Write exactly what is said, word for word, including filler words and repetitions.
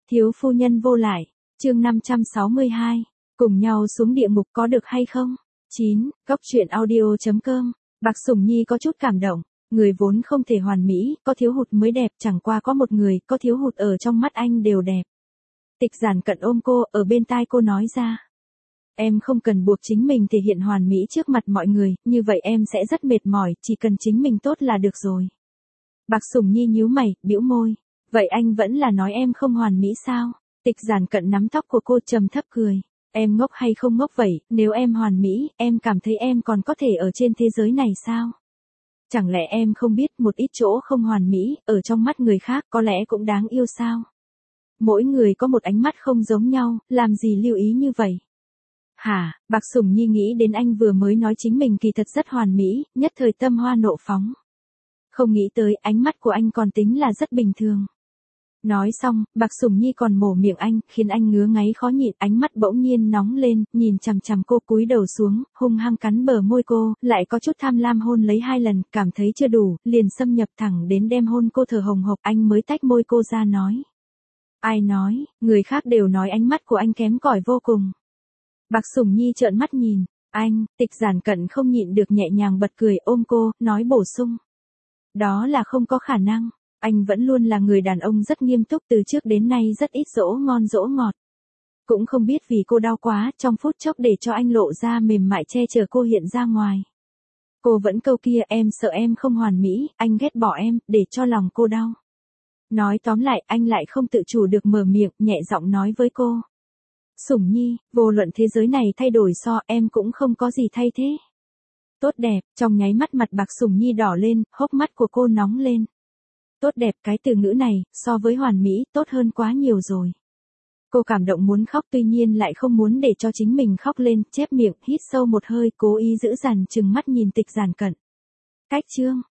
Thiếu phu nhân vô lại, chương năm trăm sáu mươi hai, cùng nhau xuống địa ngục có được hay không? chín, Góc truyện audio chấm com, Bạc Sủng Nhi có chút cảm động, người vốn không thể hoàn mỹ, có thiếu hụt mới đẹp, chẳng qua có một người, có thiếu hụt ở trong mắt anh đều đẹp. Tịch Giản Cận ôm cô, ở bên tai cô nói ra. Em không cần buộc chính mình thể hiện hoàn mỹ trước mặt mọi người, như vậy em sẽ rất mệt mỏi, chỉ cần chính mình tốt là được rồi. Bạc Sủng Nhi nhíu mày, bĩu môi. Vậy anh vẫn là nói em không hoàn mỹ sao? Tịch Giản Cận nắm tóc của cô trầm thấp cười. Em ngốc hay không ngốc vậy, nếu em hoàn mỹ, em cảm thấy em còn có thể ở trên thế giới này sao? Chẳng lẽ em không biết một ít chỗ không hoàn mỹ, ở trong mắt người khác có lẽ cũng đáng yêu sao? Mỗi người có một ánh mắt không giống nhau, làm gì lưu ý như vậy? Hả, Bạc Sủng Nhi nghĩ đến anh vừa mới nói chính mình kỳ thật rất hoàn mỹ, nhất thời tâm hoa nộ phóng. Không nghĩ tới ánh mắt của anh còn tính là rất bình thường. Nói xong, Bạc Sủng Nhi còn mổ miệng anh, khiến anh ngứa ngáy khó nhịn, ánh mắt bỗng nhiên nóng lên, nhìn chằm chằm cô cúi đầu xuống, hung hăng cắn bờ môi cô, lại có chút tham lam hôn lấy hai lần, cảm thấy chưa đủ, liền xâm nhập thẳng đến đem hôn cô thở hồng hộc, anh mới tách môi cô ra nói. Ai nói, người khác đều nói ánh mắt của anh kém cỏi vô cùng. Bạc Sủng Nhi trợn mắt nhìn, anh, Tịch Giản Cận không nhịn được nhẹ nhàng bật cười ôm cô, nói bổ sung. Đó là không có khả năng. Anh vẫn luôn là người đàn ông rất nghiêm túc từ trước đến nay rất ít dỗ ngon dỗ ngọt. Cũng không biết vì cô đau quá trong phút chốc để cho anh lộ ra mềm mại che chở cô hiện ra ngoài. Cô vẫn câu kia em sợ em không hoàn mỹ, anh ghét bỏ em, để cho lòng cô đau. Nói tóm lại anh lại không tự chủ được mở miệng nhẹ giọng nói với cô. Sủng Nhi, vô luận thế giới này thay đổi so em cũng không có gì thay thế. Tốt đẹp, trong nháy mắt mặt Bạc Sủng Nhi đỏ lên, hốc mắt của cô nóng lên. Tốt đẹp cái từ ngữ này, so với hoàn mỹ, tốt hơn quá nhiều rồi. Cô cảm động muốn khóc tuy nhiên lại không muốn để cho chính mình khóc lên, chép miệng, hít sâu một hơi, cố ý giữ dằn chừng mắt nhìn Tịch Giản Cận. Cách chương,